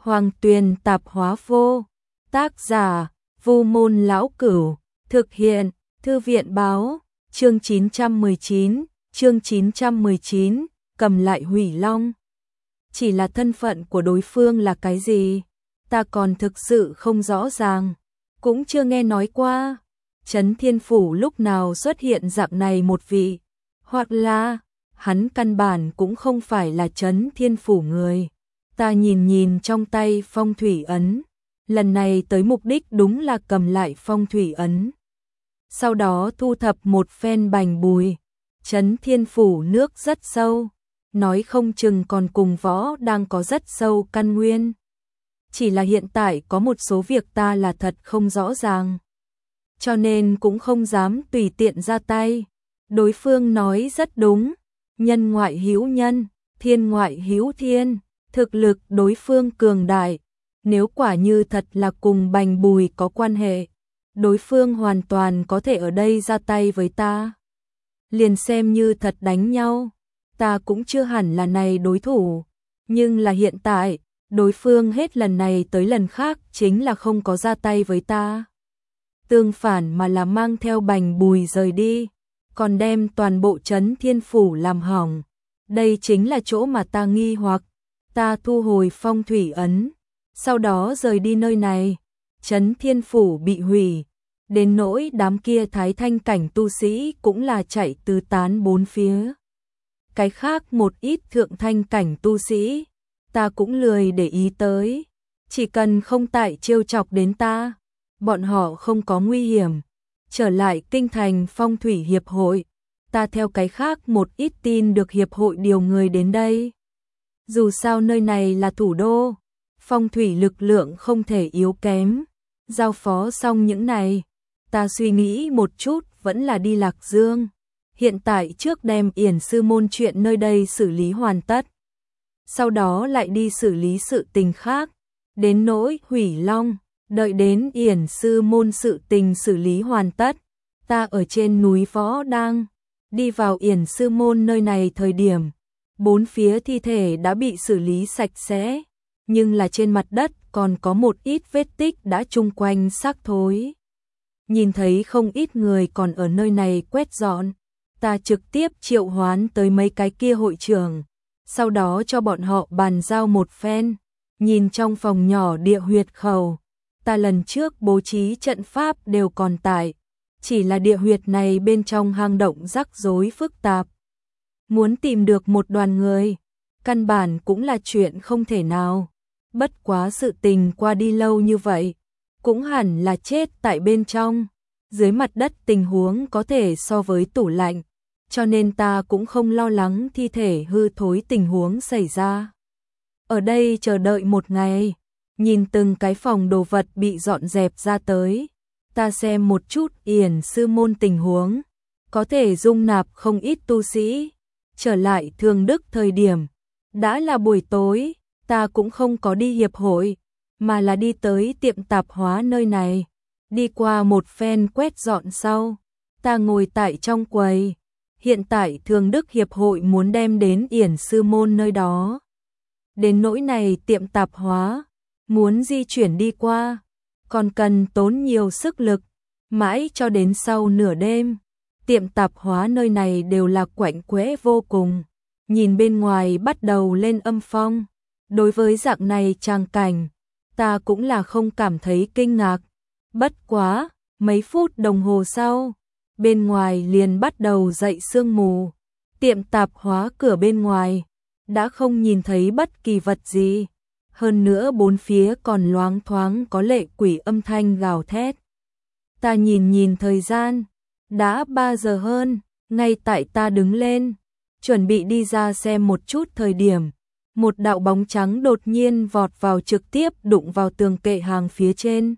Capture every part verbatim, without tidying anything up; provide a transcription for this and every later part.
Hoàng Tuyền Tạp Hóa Vô. Tác giả: Vu Môn Lão Cửu. Thực hiện: Thư viện báo. Chương chín trăm mười chín, chương chín trăm mười chín, cầm lại Hủy Long. Chỉ là thân phận của đối phương là cái gì, ta còn thực sự không rõ ràng, cũng chưa nghe nói qua. Trấn Thiên Phủ lúc nào xuất hiện dạng này một vị, hoặc là hắn căn bản cũng không phải là Trấn Thiên Phủ người. Ta nhìn nhìn trong tay phong thủy ấn, lần này tới mục đích đúng là cầm lại phong thủy ấn. Sau đó thu thập một phen bành bùi. Trấn Thiên Phủ nước rất sâu, nói không chừng còn cùng võ đang có rất sâu căn nguyên. Chỉ là hiện tại có một số việc ta là thật không rõ ràng, cho nên cũng không dám tùy tiện ra tay. Đối phương nói rất đúng, nhân ngoại hữu nhân, thiên ngoại hữu thiên, thực lực đối phương cường đại. Nếu quả như thật là cùng bành bùi có quan hệ, đối phương hoàn toàn có thể ở đây ra tay với ta. Liền xem như thật đánh nhau, ta cũng chưa hẳn là này đối thủ. Nhưng là hiện tại, đối phương hết lần này tới lần khác chính là không có ra tay với ta. Tương phản mà là mang theo bành bùi rời đi, còn đem toàn bộ Trấn Thiên Phủ làm hỏng. Đây chính là chỗ mà ta nghi hoặc. Ta thu hồi phong thủy ấn, sau đó rời đi nơi này. Trấn Thiên Phủ bị hủy, đến nỗi đám kia thái thanh cảnh tu sĩ cũng là chạy tứ tán bốn phía. Cái khác một ít thượng thanh cảnh tu sĩ, ta cũng lười để ý tới. Chỉ cần không tại trêu chọc đến ta, bọn họ không có nguy hiểm. Trở lại kinh thành phong thủy hiệp hội, ta theo cái khác một ít tin được hiệp hội điều người đến đây. Dù sao nơi này là thủ đô, phong thủy lực lượng không thể yếu kém. Giao phó xong những này, ta suy nghĩ một chút vẫn là đi Lạc Dương. Hiện tại trước đem Yển Sư Môn chuyện nơi đây xử lý hoàn tất, sau đó lại đi xử lý sự tình khác. Đến nỗi Hủy Long, đợi đến Yển Sư Môn sự tình xử lý hoàn tất, ta ở trên núi Võ Đang đi vào Yển Sư Môn nơi này thời điểm, bốn phía thi thể đã bị xử lý sạch sẽ, nhưng là trên mặt đất còn có một ít vết tích đã chung quanh xác thối. Nhìn thấy không ít người còn ở nơi này quét dọn, ta trực tiếp triệu hoán tới mấy cái kia hội trưởng, sau đó cho bọn họ bàn giao một phen. Nhìn trong phòng nhỏ địa huyệt khẩu, ta lần trước bố trí trận pháp đều còn tại, chỉ là địa huyệt này bên trong hang động rắc rối phức tạp. Muốn tìm được một đoàn người, căn bản cũng là chuyện không thể nào. Bất quá sự tình qua đi lâu như vậy, cũng hẳn là chết tại bên trong. Dưới mặt đất tình huống có thể so với tủ lạnh, cho nên ta cũng không lo lắng thi thể hư thối tình huống xảy ra. Ở đây chờ đợi một ngày, nhìn từng cái phòng đồ vật bị dọn dẹp ra tới, ta xem một chút Yển Sư Môn tình huống, có thể dung nạp không ít tu sĩ. Trở lại Thường Đức thời điểm, đã là buổi tối, ta cũng không có đi hiệp hội, mà là đi tới tiệm tạp hóa nơi này. Đi qua một phen quét dọn sau, ta ngồi tại trong quầy. Hiện tại Thường Đức hiệp hội muốn đem đến Yển Sư Môn nơi đó. Đến nỗi này tiệm tạp hóa, muốn di chuyển đi qua, còn cần tốn nhiều sức lực, mãi cho đến sau nửa đêm. Tiệm tạp hóa nơi này đều là quạnh quẽ vô cùng, nhìn bên ngoài bắt đầu lên âm phong. Đối với dạng này tràng cảnh, ta cũng là không cảm thấy kinh ngạc. Bất quá, mấy phút đồng hồ sau, bên ngoài liền bắt đầu dậy sương mù. Tiệm tạp hóa cửa bên ngoài đã không nhìn thấy bất kỳ vật gì, hơn nữa bốn phía còn loáng thoáng có lệ quỷ âm thanh gào thét. Ta nhìn nhìn thời gian, đã ba giờ hơn. Ngay tại ta đứng lên, chuẩn bị đi ra xem một chút thời điểm, một đạo bóng trắng đột nhiên vọt vào, trực tiếp đụng vào tường kệ hàng phía trên.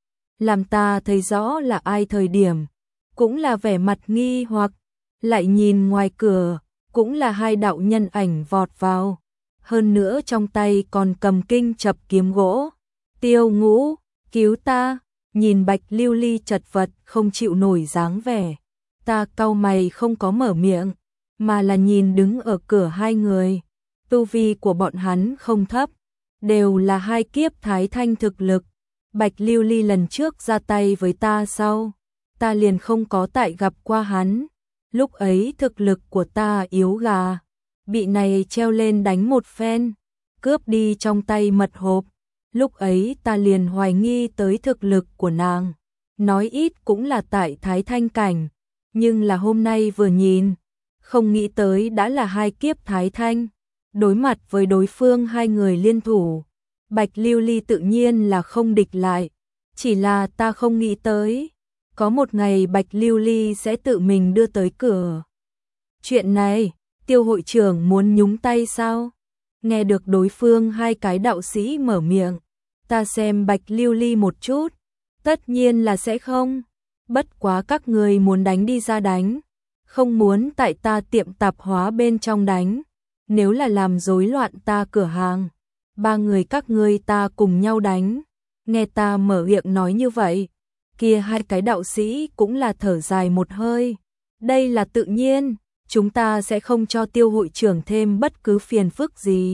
Làm ta thấy rõ là ai thời điểm, cũng là vẻ mặt nghi hoặc, lại nhìn ngoài cửa, cũng là hai đạo nhân ảnh vọt vào, hơn nữa trong tay còn cầm kinh chập kiếm gỗ. Tiêu Ngũ, cứu ta! Nhìn Bạch Lưu Ly chật vật không chịu nổi dáng vẻ, ta cau mày không có mở miệng, mà là nhìn đứng ở cửa hai người. Tu vi của bọn hắn không thấp, đều là hai kiếp thái thanh thực lực. Bạch Lưu Ly lần trước ra tay với ta sau, ta liền không có tại gặp qua hắn. Lúc ấy thực lực của ta yếu gà, bị này treo lên đánh một phen, cướp đi trong tay mật hộp. Lúc ấy ta liền hoài nghi tới thực lực của nàng, nói ít cũng là tại thái thanh cảnh, nhưng là hôm nay vừa nhìn, không nghĩ tới đã là hai kiếp thái thanh. Đối mặt với đối phương hai người liên thủ, Bạch Lưu Ly tự nhiên là không địch lại, chỉ là ta không nghĩ tới, có một ngày Bạch Lưu Ly sẽ tự mình đưa tới cửa. Chuyện này, Tiêu hội trưởng muốn nhúng tay sao? Nghe được đối phương hai cái đạo sĩ mở miệng, ta xem Bạch Lưu Ly một chút, tất nhiên là sẽ không. Bất quá các người muốn đánh đi ra đánh, không muốn tại ta tiệm tạp hóa bên trong đánh. Nếu là làm rối loạn ta cửa hàng, ba người các ngươi ta cùng nhau đánh. Nghe ta mở miệng nói như vậy, kia hai cái đạo sĩ cũng là thở dài một hơi. Đây là tự nhiên, chúng ta sẽ không cho Tiêu hội trưởng thêm bất cứ phiền phức gì.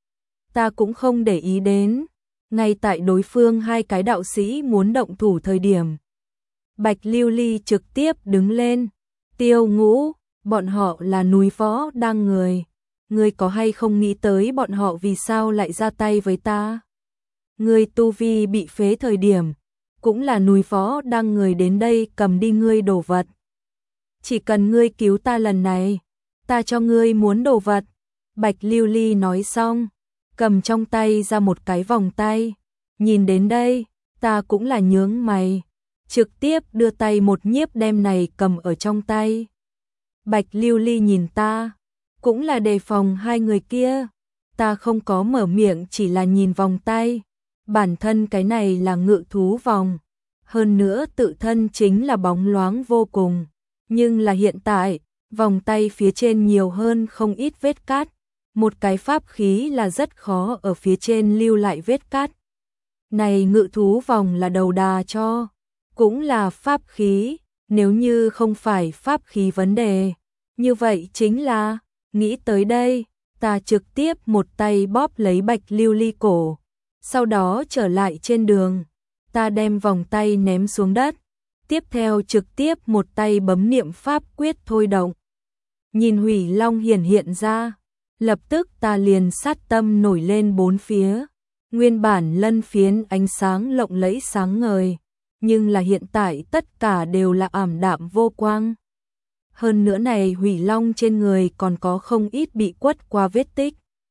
Ta cũng không để ý đến. Ngay tại đối phương hai cái đạo sĩ muốn động thủ thời điểm, Bạch Lưu Ly trực tiếp đứng lên. Tiêu Ngũ, bọn họ là núi Võ Đang người. Ngươi có hay không nghĩ tới bọn họ vì sao lại ra tay với ta? Ngươi tu vi bị phế thời điểm, cũng là núi Võ Đang người đến đây cầm đi ngươi đồ vật. Chỉ cần ngươi cứu ta lần này, ta cho ngươi muốn đồ vật. Bạch Lưu Ly nói xong, cầm trong tay ra một cái vòng tay. Nhìn đến đây, ta cũng là nhướng mày, trực tiếp đưa tay một nhiếp đem này cầm ở trong tay. Bạch Lưu Ly nhìn ta, cũng là đề phòng hai người kia. Ta không có mở miệng, chỉ là nhìn vòng tay. Bản thân cái này là ngự thú vòng, hơn nữa tự thân chính là bóng loáng vô cùng. Nhưng là hiện tại, vòng tay phía trên nhiều hơn không ít vết cát. Một cái pháp khí là rất khó ở phía trên lưu lại vết cát. Này ngự thú vòng là đầu đà cho, cũng là pháp khí. Nếu như không phải pháp khí vấn đề, như vậy chính là, nghĩ tới đây, ta trực tiếp một tay bóp lấy Bạch Lưu Ly cổ. Sau đó trở lại trên đường, ta đem vòng tay ném xuống đất. Tiếp theo trực tiếp một tay bấm niệm pháp quyết thôi động. Nhìn Hủy Long hiển hiện ra, lập tức ta liền sát tâm nổi lên bốn phía. Nguyên bản lân phiến ánh sáng lộng lẫy sáng ngời, nhưng là hiện tại tất cả đều là ảm đạm vô quang. Hơn nữa này Hủy Long trên người còn có không ít bị quất qua vết tích.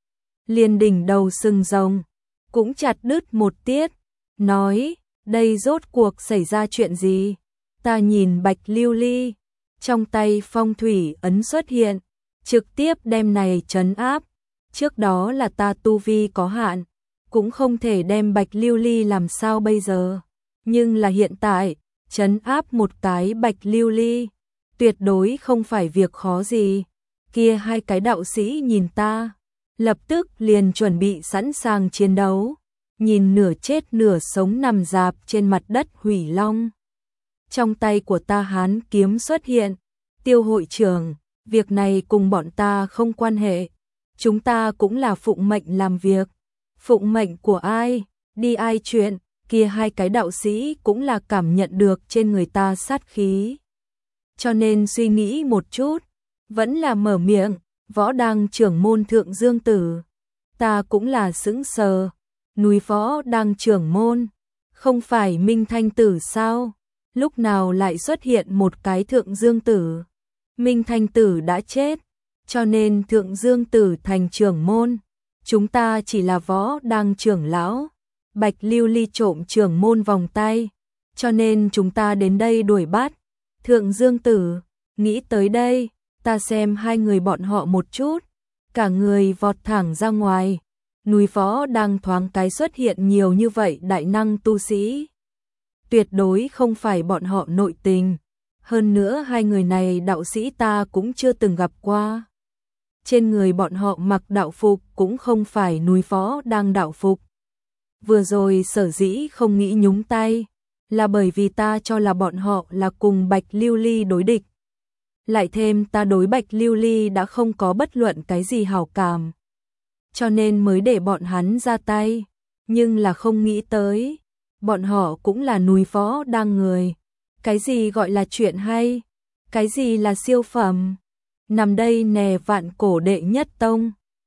Liền đỉnh đầu sừng rồng, cũng chặt đứt một tiết. Nói, đây rốt cuộc xảy ra chuyện gì? Ta nhìn Bạch Lưu Ly, trong tay phong thủy ấn xuất hiện, trực tiếp đem này trấn áp. Trước đó là ta tu vi có hạn, cũng không thể đem Bạch Lưu Ly làm sao bây giờ. Nhưng là hiện tại, trấn áp một cái Bạch Lưu Ly, tuyệt đối không phải việc khó gì. Kia hai cái đạo sĩ nhìn ta, lập tức liền chuẩn bị sẵn sàng chiến đấu. Nhìn nửa chết nửa sống nằm dạp trên mặt đất Hủy Long. Trong tay của ta hán kiếm xuất hiện. Tiêu hội trưởng, việc này cùng bọn ta không quan hệ. Chúng ta cũng là phụng mệnh làm việc. Phụng mệnh của ai, đi ai chuyện. Kia hai cái đạo sĩ cũng là cảm nhận được trên người ta sát khí. Cho nên suy nghĩ một chút, vẫn là mở miệng. Võ Đang trưởng môn Thượng Dương Tử. Ta cũng là sững sờ. Núi Võ Đang trưởng môn, không phải Minh Thanh Tử sao? Lúc nào lại xuất hiện một cái Thượng Dương Tử? Minh Thanh Tử đã chết, cho nên Thượng Dương Tử thành trưởng môn. Chúng ta chỉ là Võ Đang trưởng lão. Bạch Lưu Ly trộm trưởng môn vòng tay, cho nên chúng ta đến đây đuổi bắt Thượng Dương Tử. Nghĩ tới đây, ta xem hai người bọn họ một chút, cả người vọt thẳng ra ngoài. Núi Võ Đang thoáng cái xuất hiện nhiều như vậy đại năng tu sĩ. Tuyệt đối không phải bọn họ nội tình. Hơn nữa hai người này đạo sĩ ta cũng chưa từng gặp qua. Trên người bọn họ mặc đạo phục cũng không phải Núi Võ Đang đạo phục. Vừa rồi sở dĩ không nghĩ nhúng tay, là bởi vì ta cho là bọn họ là cùng Bạch Lưu Ly đối địch. Lại thêm ta đối Bạch Lưu Ly đã không có bất luận cái gì hảo cảm. cho nên mới để bọn hắn ra tay, nhưng là không nghĩ tới, bọn họ cũng là núi võ đang người. Cái gì gọi là chuyện hay? Cái gì là siêu phẩm? Nằm đây nè vạn cổ đệ nhất tông.